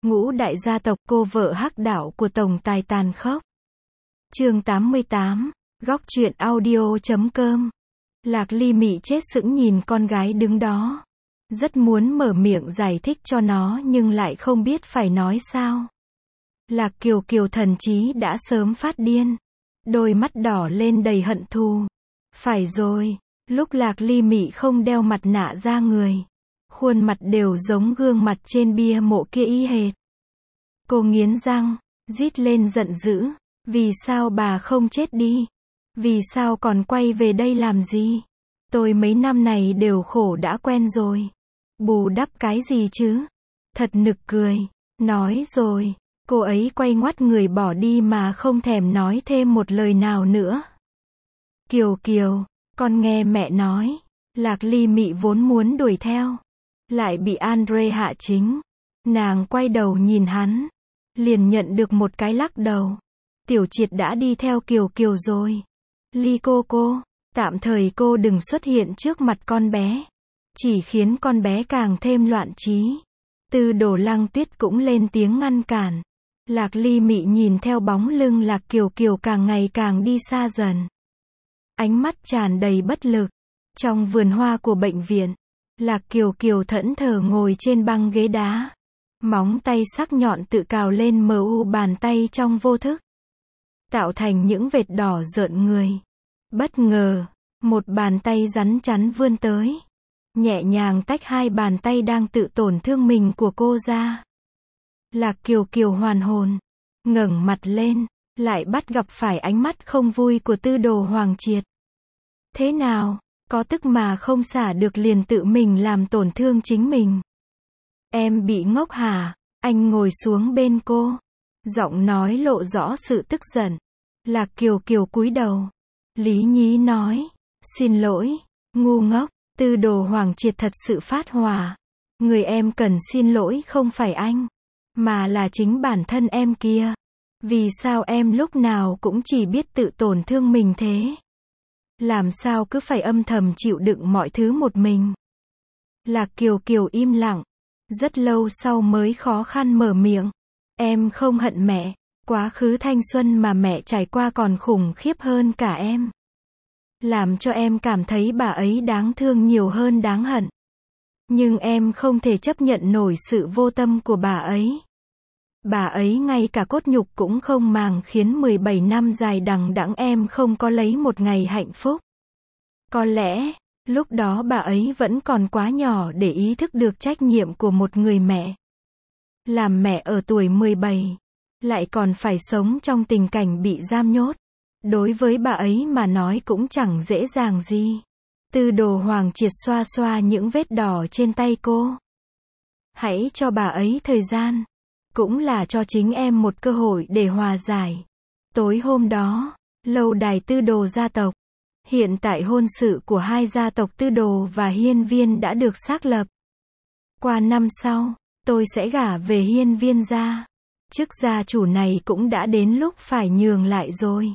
Ngũ đại gia tộc, cô vợ hắc đạo của tổng tài tàn khốc. Chương 88, góc truyện audio.com. Lạc Ly Mị chết sững nhìn con gái đứng đó. Rất muốn mở miệng giải thích cho nó nhưng lại không biết phải nói sao. Lạc Kiều Kiều thần trí đã sớm phát điên. Đôi mắt đỏ lên đầy hận thù. Phải rồi, lúc Lạc Ly Mị không đeo mặt nạ ra người. Khuôn mặt đều giống gương mặt trên bia mộ kia y hệt. Cô nghiến răng, rít lên giận dữ. Vì sao bà không chết đi? Vì sao còn quay về đây làm gì? Tôi mấy năm này đều khổ đã quen rồi. Bù đắp cái gì chứ? Thật nực cười. Nói rồi, cô ấy quay ngoắt người bỏ đi mà không thèm nói thêm một lời nào nữa. Kiều Kiều, con nghe mẹ nói. Lạc Ly Mị vốn muốn đuổi theo. Lại bị Andre hạ chính. Nàng quay đầu nhìn hắn. Liền nhận được một cái lắc đầu. Tiểu Triệt đã đi theo Kiều Kiều rồi. Ly cô, tạm thời cô đừng xuất hiện trước mặt con bé. Chỉ khiến con bé càng thêm loạn trí. Tư Đồ Lăng Tuyết cũng lên tiếng ngăn cản. Lạc Ly Mị nhìn theo bóng lưng Lạc Kiều Kiều càng ngày càng đi xa dần. Ánh mắt tràn đầy bất lực. Trong vườn hoa của bệnh viện, Lạc Kiều Kiều thẫn thờ ngồi trên băng ghế đá. Móng tay sắc nhọn tự cào lên mờ u bàn tay trong vô thức. Tạo thành những vệt đỏ rợn người. Bất ngờ, một bàn tay rắn chắn vươn tới. Nhẹ nhàng tách hai bàn tay đang tự tổn thương mình của cô ra. Lạc Kiều Kiều hoàn hồn. Ngẩng mặt lên, lại bắt gặp phải ánh mắt không vui của Tư Đồ Hoàng Triệt. Thế nào, có tức mà không xả được liền tự mình làm tổn thương chính mình. Em bị ngốc hả? Anh ngồi xuống bên cô. Giọng nói lộ rõ sự tức giận. Lạc Kiều Kiều cúi đầu. Lý nhí nói. Xin lỗi, ngu ngốc. Tư Đồ Hoàng Triệt thật sự phát hỏa. Người em cần xin lỗi không phải anh, mà là chính bản thân em kia. Vì sao em lúc nào cũng chỉ biết tự tổn thương mình thế? Làm sao cứ phải âm thầm chịu đựng mọi thứ một mình? Lạc Kiều Kiều im lặng. Rất lâu sau mới khó khăn mở miệng. Em không hận mẹ. Quá khứ thanh xuân mà mẹ trải qua còn khủng khiếp hơn cả em. Làm cho em cảm thấy bà ấy đáng thương nhiều hơn đáng hận. Nhưng em không thể chấp nhận nổi sự vô tâm của bà ấy. Bà ấy ngay cả cốt nhục cũng không màng khiến 17 năm dài đằng đẵng em không có lấy một ngày hạnh phúc. Có lẽ, lúc đó bà ấy vẫn còn quá nhỏ để ý thức được trách nhiệm của một người mẹ. Làm mẹ ở tuổi 17, lại còn phải sống trong tình cảnh bị giam nhốt. Đối với bà ấy mà nói cũng chẳng dễ dàng gì. Tư Đồ Hoàng Triệt xoa xoa những vết đỏ trên tay cô. Hãy cho bà ấy thời gian. Cũng là cho chính em một cơ hội để hòa giải. Tối hôm đó, lâu đài Tư Đồ gia tộc. Hiện tại hôn sự của hai gia tộc Tư Đồ và Hiên Viên đã được xác lập. Qua năm sau, tôi sẽ gả về Hiên Viên gia. Chức gia chủ này cũng đã đến lúc phải nhường lại rồi.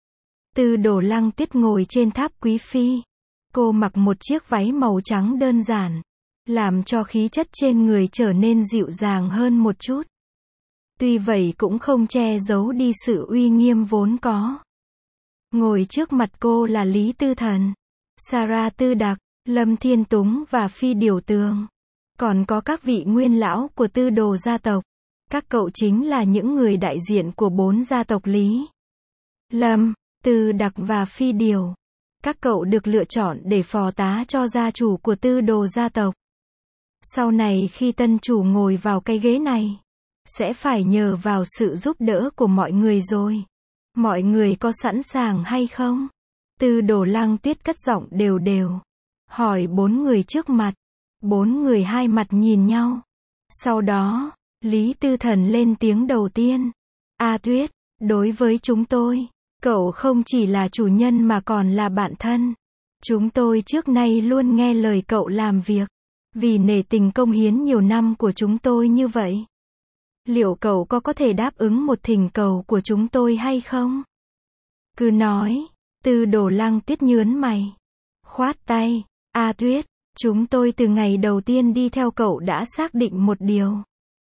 Tư Đồ Lăng Tuyết ngồi trên tháp quý phi. Cô mặc một chiếc váy màu trắng đơn giản, làm cho khí chất trên người trở nên dịu dàng hơn một chút. Tuy vậy cũng không che giấu đi sự uy nghiêm vốn có. Ngồi trước mặt cô là Lý Tư Thần, Sarah Tư Đặc, Lâm Thiên Túng và Phi Điều Tường. Còn có các vị nguyên lão của Tư Đồ gia tộc. Các cậu chính là những người đại diện của 4 gia tộc Lý, Lâm, Tư Đặc và Phi Điều. Các cậu được lựa chọn để phò tá cho gia chủ của Tư Đồ gia tộc. Sau này khi tân chủ ngồi vào cái ghế này, sẽ phải nhờ vào sự giúp đỡ của mọi người rồi. Mọi người có sẵn sàng hay không? Tư Đồ Lăng Tuyết cất giọng đều đều. Hỏi 4 người trước mặt. 4 người hai mặt nhìn nhau. Sau đó, Lý Tư Thần lên tiếng đầu tiên. A Tuyết, đối với chúng tôi, cậu không chỉ là chủ nhân mà còn là bạn thân. Chúng tôi trước nay luôn nghe lời cậu làm việc. Vì nể tình công hiến nhiều năm của chúng tôi như vậy. Liệu cậu có thể đáp ứng một thỉnh cầu của chúng tôi hay không? Cứ nói. Tư Đồ Lăng Tuyết nhớn mày. Khoát tay. A Tuyết, chúng tôi từ ngày đầu tiên đi theo cậu đã xác định một điều.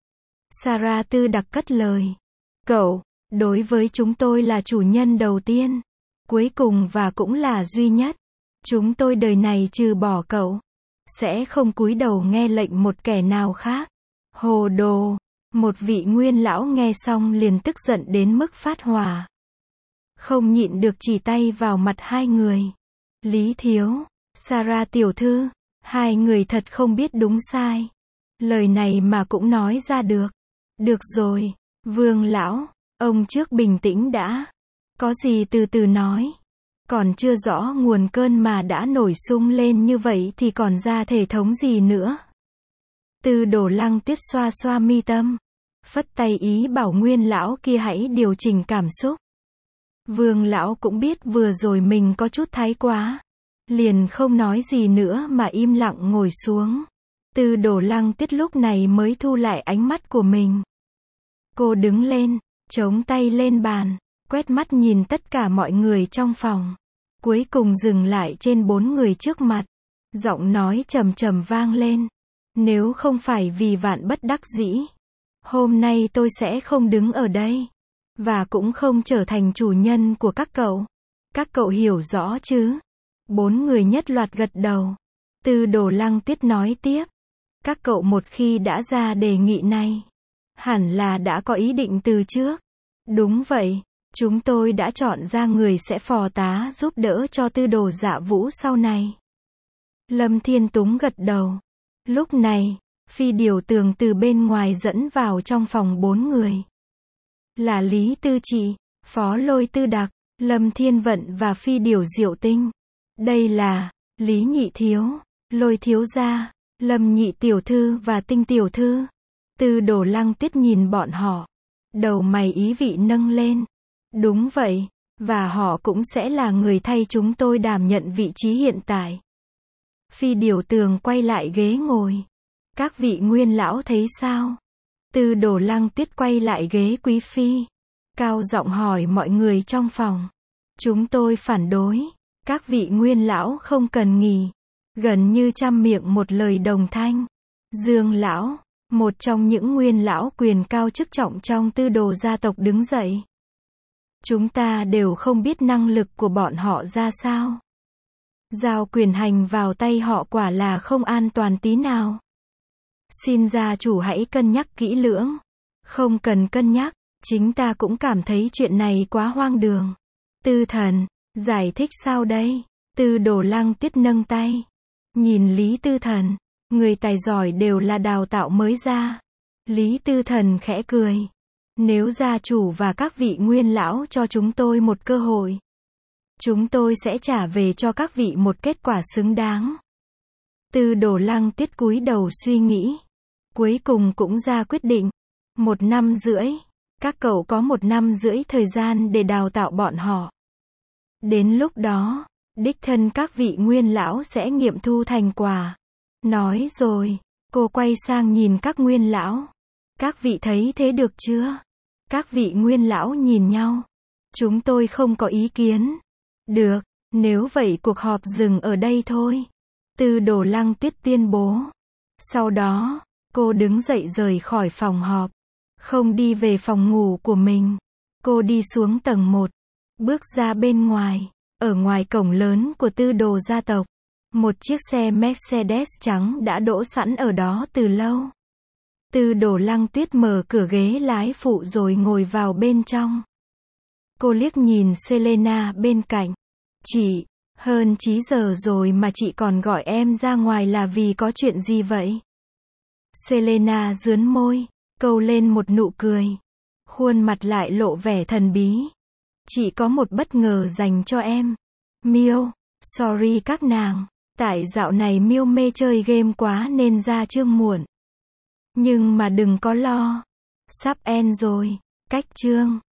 Sarah Tư Đặc cất lời. Cậu, đối với chúng tôi là chủ nhân đầu tiên, cuối cùng và cũng là duy nhất. Chúng tôi đời này trừ bỏ cậu, sẽ không cúi đầu nghe lệnh một kẻ nào khác. Hồ đồ! Một vị nguyên lão nghe xong liền tức giận đến mức phát hỏa. Không nhịn được chỉ tay vào mặt hai người. Lý Thiếu, Sarah tiểu thư, hai người thật không biết đúng sai. Lời này mà cũng nói ra được. Được rồi, Vương lão, ông trước bình tĩnh đã. Có gì từ từ nói. Còn chưa rõ nguồn cơn mà đã nổi sung lên như vậy thì còn ra thể thống gì nữa. Tư Đồ Lăng Tuyết xoa xoa mi tâm, phất tay ý bảo nguyên lão kia hãy điều chỉnh cảm xúc. Vương lão cũng biết vừa rồi mình có chút thái quá, liền không nói gì nữa mà im lặng ngồi xuống. Tư Đồ Lăng Tuyết lúc này mới thu lại ánh mắt của mình. Cô đứng lên, chống tay lên bàn, quét mắt nhìn tất cả mọi người trong phòng. Cuối cùng dừng lại trên 4 người trước mặt. Giọng nói trầm trầm vang lên. Nếu không phải vì vạn bất đắc dĩ, hôm nay tôi sẽ không đứng ở đây. Và cũng không trở thành chủ nhân của các cậu. Các cậu hiểu rõ chứ? 4 người nhất loạt gật đầu. Tư Đồ Lăng Tuyết nói tiếp. Các cậu một khi đã ra đề nghị này, hẳn là đã có ý định từ trước. Đúng vậy. Chúng tôi đã chọn ra người sẽ phò tá giúp đỡ cho Tư Đồ Dạ Vũ sau này. Lâm Thiên Túng gật đầu. Lúc này, Phi Điều Tường từ bên ngoài dẫn vào trong phòng 4 người. Là Lý Tư Trị, Phó Lôi Tư Đặc, Lâm Thiên Vận và Phi Điều Diệu Tinh. Đây là Lý Nhị Thiếu, Lôi Thiếu Gia, Lâm Nhị Tiểu Thư và Tinh Tiểu Thư. Tư Đồ Lăng Tuyết nhìn bọn họ. Đầu mày ý vị nâng lên. Đúng vậy, và họ cũng sẽ là người thay chúng tôi đảm nhận vị trí hiện tại. Phi Điều Tường quay lại ghế ngồi. Các vị nguyên lão thấy sao? Tư Đồ Lăng Tuyết quay lại ghế quý phi, cao giọng hỏi mọi người trong phòng. Chúng tôi phản đối. Các vị nguyên lão không cần nghỉ. Gần như trăm miệng một lời đồng thanh. Dương lão, một trong những nguyên lão quyền cao chức trọng trong Tư Đồ gia tộc đứng dậy. Chúng ta đều không biết năng lực của bọn họ ra sao. Giao quyền hành vào tay họ quả là không an toàn tí nào. Xin gia chủ hãy cân nhắc kỹ lưỡng. Không cần cân nhắc, chính ta cũng cảm thấy chuyện này quá hoang đường. Tư thần, giải thích sao đây? Tư Đồ Lăng Tuyết nâng tay. Nhìn Lý Tư Thần, người tài giỏi đều là đào tạo mới ra. Lý Tư Thần khẽ cười. Nếu gia chủ và các vị nguyên lão cho chúng tôi một cơ hội, chúng tôi sẽ trả về cho các vị một kết quả xứng đáng. Tư Đồ Lăng Tuyết cúi đầu suy nghĩ. Cuối cùng cũng ra quyết định. 1 năm rưỡi. Các cậu có 1 năm rưỡi thời gian để đào tạo bọn họ. Đến lúc đó, đích thân các vị nguyên lão sẽ nghiệm thu thành quả. Nói rồi, cô quay sang nhìn các nguyên lão. Các vị thấy thế được chưa? Các vị nguyên lão nhìn nhau. Chúng tôi không có ý kiến. Được, nếu vậy cuộc họp dừng ở đây thôi. Tư Đồ Lăng Tuyết tuyên bố. Sau đó, cô đứng dậy rời khỏi phòng họp. Không đi về phòng ngủ của mình. Cô đi xuống tầng 1. Bước ra bên ngoài. Ở ngoài cổng lớn của Tư Đồ gia tộc, một chiếc xe Mercedes trắng đã đỗ sẵn ở đó từ lâu. Tư Đồ Lăng Tuyết mở cửa ghế lái phụ rồi ngồi vào bên trong. Cô liếc nhìn Selena bên cạnh. Chị, hơn 9 giờ rồi mà chị còn gọi em ra ngoài là vì có chuyện gì vậy? Selena rướn môi, câu lên một nụ cười. Khuôn mặt lại lộ vẻ thần bí. Chị có một bất ngờ dành cho em. Miêu, sorry các nàng, tại dạo này Miêu mê chơi game quá nên ra chương muộn. Nhưng mà đừng có lo, sắp end rồi, cách chương